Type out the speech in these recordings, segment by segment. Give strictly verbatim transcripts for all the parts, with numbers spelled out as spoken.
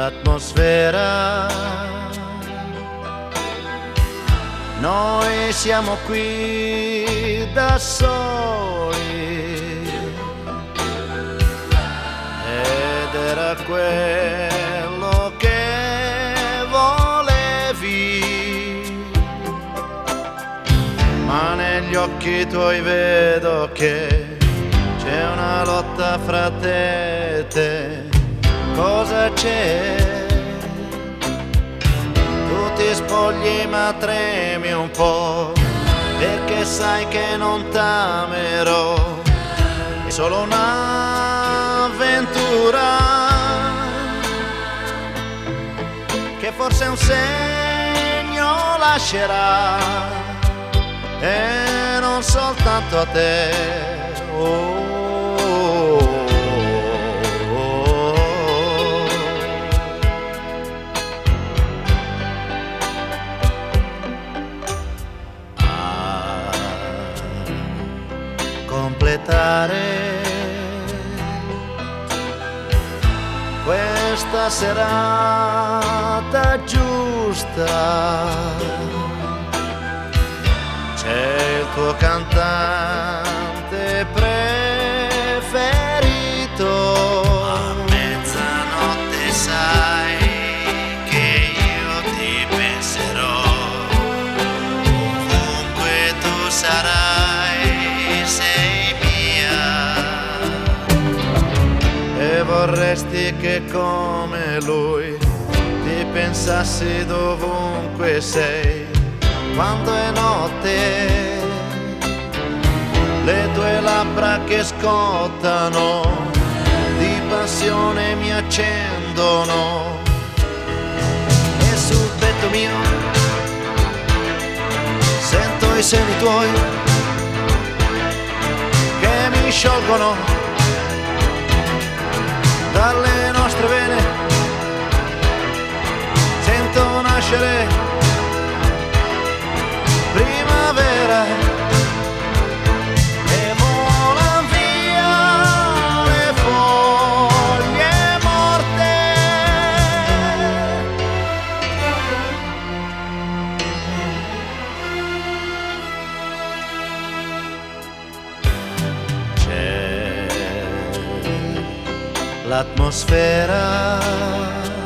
l'atmosfera. Noi siamo qui da soli ed era quello che volevi, ma negli occhi tuoi vedo che c'è una lotta fra te e te. Cosa c'è? Tu ti spogli ma tremi un po', perché sai che non t'amerò. È solo un'avventura che forse un segno lascerà, e non soltanto a te. Oh. Completare questa serata giusta, c'è il tuo cantante preferito. A mezzanotte sai che io ti penserò, ovunque tu sarai, sei mia, e vorresti che come lui ti pensassi dovunque sei. Quando è notte, le tue labbra che scottano di passione mi accendono, e sul petto mio sento i seni tuoi che mi sciolgono dalle nostre vene. Sento nascere primavera e volan via le foglie morte. C'è l'atmosfera,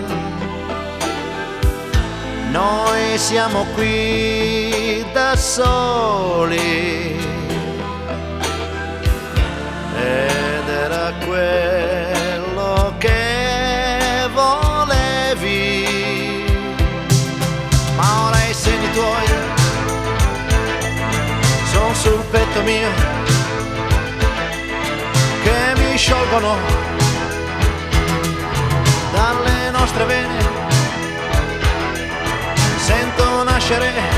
noi siamo qui da soli ed era quello che volevi, ma ora i seni tuoi son sul petto mio che mi sciolgono dalle nostre vene. Sento nascere